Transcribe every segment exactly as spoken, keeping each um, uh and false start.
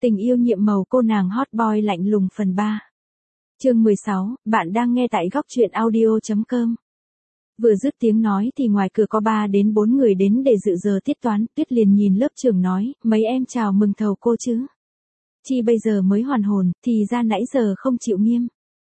Tình yêu nhiệm màu cô nàng hot boy lạnh lùng phần ba. Chương mười sáu, bạn đang nghe tại góc truyện audio chấm com. Vừa dứt tiếng nói thì ngoài cửa có ba đến bốn người đến để dự giờ tiết toán, Tuyết liền nhìn lớp trưởng nói, mấy em chào mừng thầu cô chứ. Chi bây giờ mới hoàn hồn, thì ra nãy giờ không chịu nghiêm.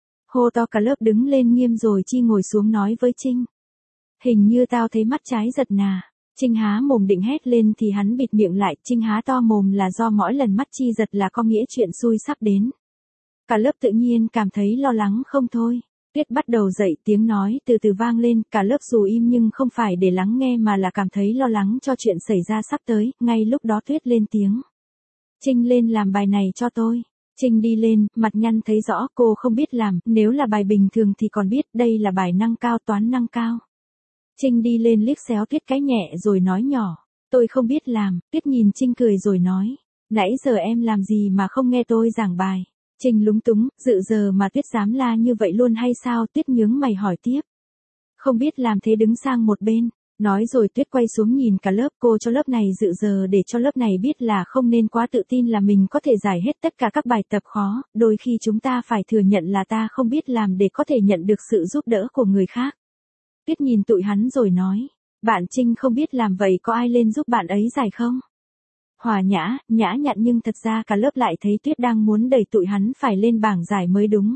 Hô to cả lớp đứng lên nghiêm rồi Chi ngồi xuống nói với Trinh. Hình như tao thấy mắt trái giật nà. Trinh há mồm định hét lên thì hắn bịt miệng lại, Trinh há to mồm là do mỗi lần mắt Chi giật là có nghĩa chuyện xui sắp đến. Cả lớp tự nhiên cảm thấy lo lắng không thôi. Tuyết bắt đầu dậy, tiếng nói từ từ vang lên, cả lớp dù im nhưng không phải để lắng nghe mà là cảm thấy lo lắng cho chuyện xảy ra sắp tới, ngay lúc đó Tuyết lên tiếng. Trinh lên làm bài này cho tôi. Trinh đi lên, mặt nhăn thấy rõ cô không biết làm, nếu là bài bình thường thì còn biết, đây là bài năng cao toán năng cao. Trinh đi lên liếc xéo Tuyết cái nhẹ rồi nói nhỏ, tôi không biết làm. Tuyết nhìn Trinh cười rồi nói, nãy giờ em làm gì mà không nghe tôi giảng bài. Trinh lúng túng, dự giờ mà Tuyết dám la như vậy luôn hay sao? Tuyết nhướng mày hỏi tiếp. Không biết làm thế đứng sang một bên. Nói rồi Tuyết quay xuống nhìn cả lớp, cô cho lớp này dự giờ để cho lớp này biết là không nên quá tự tin là mình có thể giải hết tất cả các bài tập khó, đôi khi chúng ta phải thừa nhận là ta không biết làm để có thể nhận được sự giúp đỡ của người khác. Tuyết nhìn tụi hắn rồi nói, bạn Trinh không biết làm vậy có ai lên giúp bạn ấy giải không? Hòa nhã, nhã nhặn nhưng thật ra cả lớp lại thấy Tuyết đang muốn đẩy tụi hắn phải lên bảng giải mới đúng.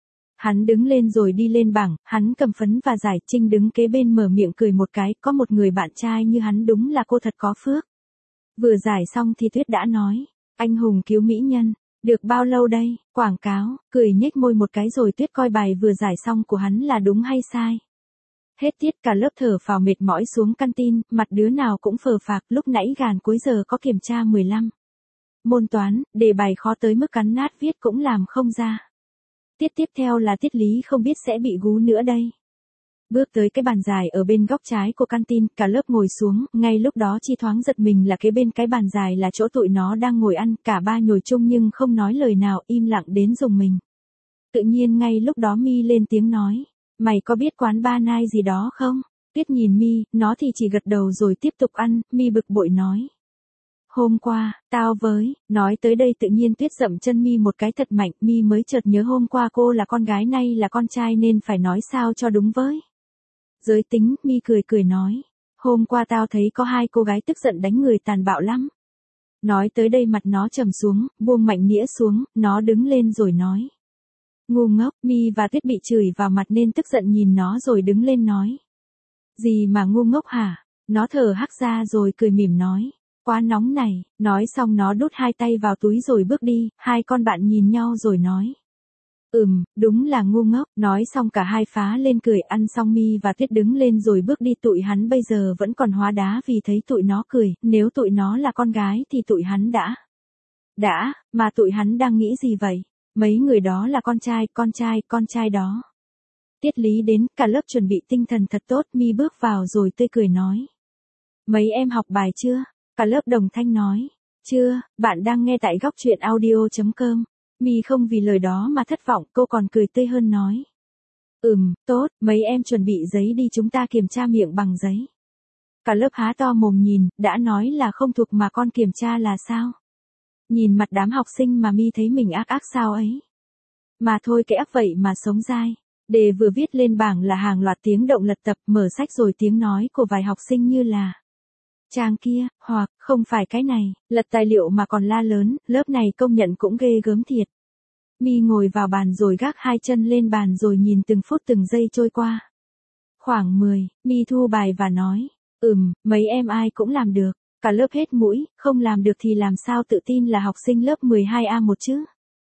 Hắn đứng lên rồi đi lên bảng, hắn cầm phấn và giải, Trinh đứng kế bên mở miệng cười một cái, có một người bạn trai như hắn đúng là cô thật có phước. Vừa giải xong thì Tuyết đã nói, anh hùng cứu mỹ nhân, được bao lâu đây, quảng cáo, cười nhếch môi một cái rồi Tuyết coi bài vừa giải xong của hắn là đúng hay sai. Hết tiết cả lớp thở phào mệt mỏi xuống canteen, mặt đứa nào cũng phờ phạc, lúc nãy gàn cuối giờ có kiểm tra mười lăm. Môn toán, đề bài khó tới mức cắn nát viết cũng làm không ra. Tiết tiếp theo là tiết lý không biết sẽ bị gú nữa đây. Bước tới cái bàn dài ở bên góc trái của canteen, cả lớp ngồi xuống, ngay lúc đó Chi thoáng giật mình là kế bên cái bàn dài là chỗ tụi nó đang ngồi ăn, cả ba nhồi chung nhưng không nói lời nào, im lặng đến rùng mình. Tự nhiên ngay lúc đó Mi lên tiếng nói. Mày có biết quán ba nai gì đó không? Tuyết nhìn Mi, nó thì chỉ gật đầu rồi tiếp tục ăn, Mi bực bội nói. Hôm qua, tao với, nói tới đây tự nhiên Tuyết dậm chân Mi một cái thật mạnh, Mi mới chợt nhớ hôm qua cô là con gái nay là con trai nên phải nói sao cho đúng với. Giới tính, Mi cười cười nói. Hôm qua tao thấy có hai cô gái tức giận đánh người tàn bạo lắm. Nói tới đây mặt nó trầm xuống, buông mạnh nĩa xuống, nó đứng lên rồi nói. Ngu ngốc, Mi và Tuyết bị chửi vào mặt nên tức giận nhìn nó rồi đứng lên nói. Gì mà ngu ngốc hả? Nó thở hắt ra rồi cười mỉm nói. Quá nóng này, nói xong nó đút hai tay vào túi rồi bước đi, hai con bạn nhìn nhau rồi nói. Ừm, đúng là ngu ngốc, nói xong cả hai phá lên cười, ăn xong Mi và Tuyết đứng lên rồi bước đi, tụi hắn bây giờ vẫn còn hóa đá vì thấy tụi nó cười, nếu tụi nó là con gái thì tụi hắn đã. Đã, mà tụi hắn đang nghĩ gì vậy? Mấy người đó là con trai, con trai, con trai đó. Tiết lý đến, cả lớp chuẩn bị tinh thần thật tốt, Mi bước vào rồi tươi cười nói. Mấy em học bài chưa? Cả lớp đồng thanh nói. Chưa, bạn đang nghe tại góc truyện audio chấm com. Mi không vì lời đó mà thất vọng, cô còn cười tươi hơn nói. Ừm, tốt, mấy em chuẩn bị giấy đi chúng ta kiểm tra miệng bằng giấy. Cả lớp há to mồm nhìn, đã nói là không thuộc mà con kiểm tra là sao? Nhìn mặt đám học sinh mà Mi thấy mình ác ác sao ấy. Mà thôi cái ác vậy mà sống dai. Đề vừa viết lên bảng là hàng loạt tiếng động lật tập, mở sách rồi tiếng nói của vài học sinh như là. Trang kia, hoặc, không phải cái này, lật tài liệu mà còn la lớn, lớp này công nhận cũng ghê gớm thiệt. Mi ngồi vào bàn rồi gác hai chân lên bàn rồi nhìn từng phút từng giây trôi qua. Khoảng mười, Mi thu bài và nói, ừm, mấy em ai cũng làm được. Cả lớp hết mũi, không làm được thì làm sao tự tin là học sinh lớp mười hai A một chứ?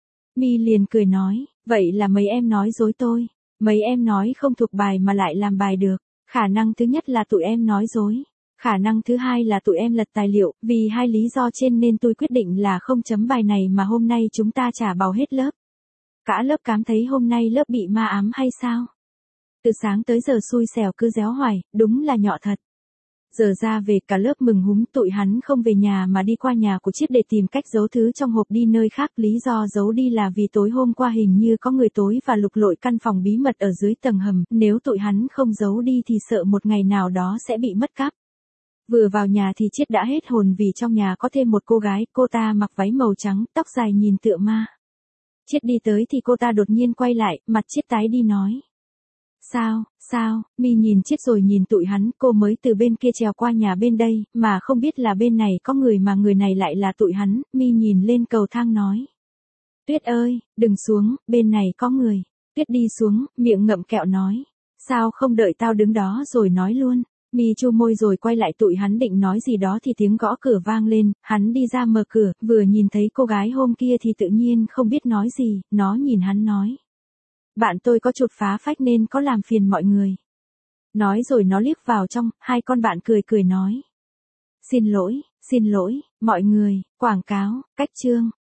Mi liền cười nói, vậy là mấy em nói dối tôi. Mấy em nói không thuộc bài mà lại làm bài được. Khả năng thứ nhất là tụi em nói dối. Khả năng thứ hai là tụi em lật tài liệu, vì hai lý do trên nên tôi quyết định là không chấm bài này mà hôm nay chúng ta trả bào hết lớp. Cả lớp cảm thấy hôm nay lớp bị ma ám hay sao? Từ sáng tới giờ xui xẻo cứ réo hoài, đúng là nhọ thật. Giờ ra về cả lớp mừng húm, tụi hắn không về nhà mà đi qua nhà của Chiết để tìm cách giấu thứ trong hộp đi nơi khác. Lý do giấu đi là vì tối hôm qua hình như có người tối và lục lọi căn phòng bí mật ở dưới tầng hầm, nếu tụi hắn không giấu đi thì sợ một ngày nào đó sẽ bị mất cắp. Vừa vào nhà thì Chiết đã hết hồn vì trong nhà có thêm một cô gái, cô ta mặc váy màu trắng, tóc dài nhìn tựa ma. Chiết đi tới thì cô ta đột nhiên quay lại, mặt Chiết tái đi nói. Sao, sao, Mi nhìn Chiết rồi nhìn tụi hắn, cô mới từ bên kia trèo qua nhà bên đây, mà không biết là bên này có người mà người này lại là tụi hắn, Mi nhìn lên cầu thang nói. Tuyết ơi, đừng xuống, bên này có người. Tuyết đi xuống, miệng ngậm kẹo nói. Sao không đợi tao đứng đó rồi nói luôn. Mi chu môi rồi quay lại tụi hắn định nói gì đó thì tiếng gõ cửa vang lên, hắn đi ra mở cửa, vừa nhìn thấy cô gái hôm kia thì tự nhiên không biết nói gì, nó nhìn hắn nói. Bạn tôi có chuột phá phách nên có làm phiền mọi người. Nói rồi nó liếc vào trong, hai con bạn cười cười nói. Xin lỗi, xin lỗi, mọi người, quảng cáo, cách chương.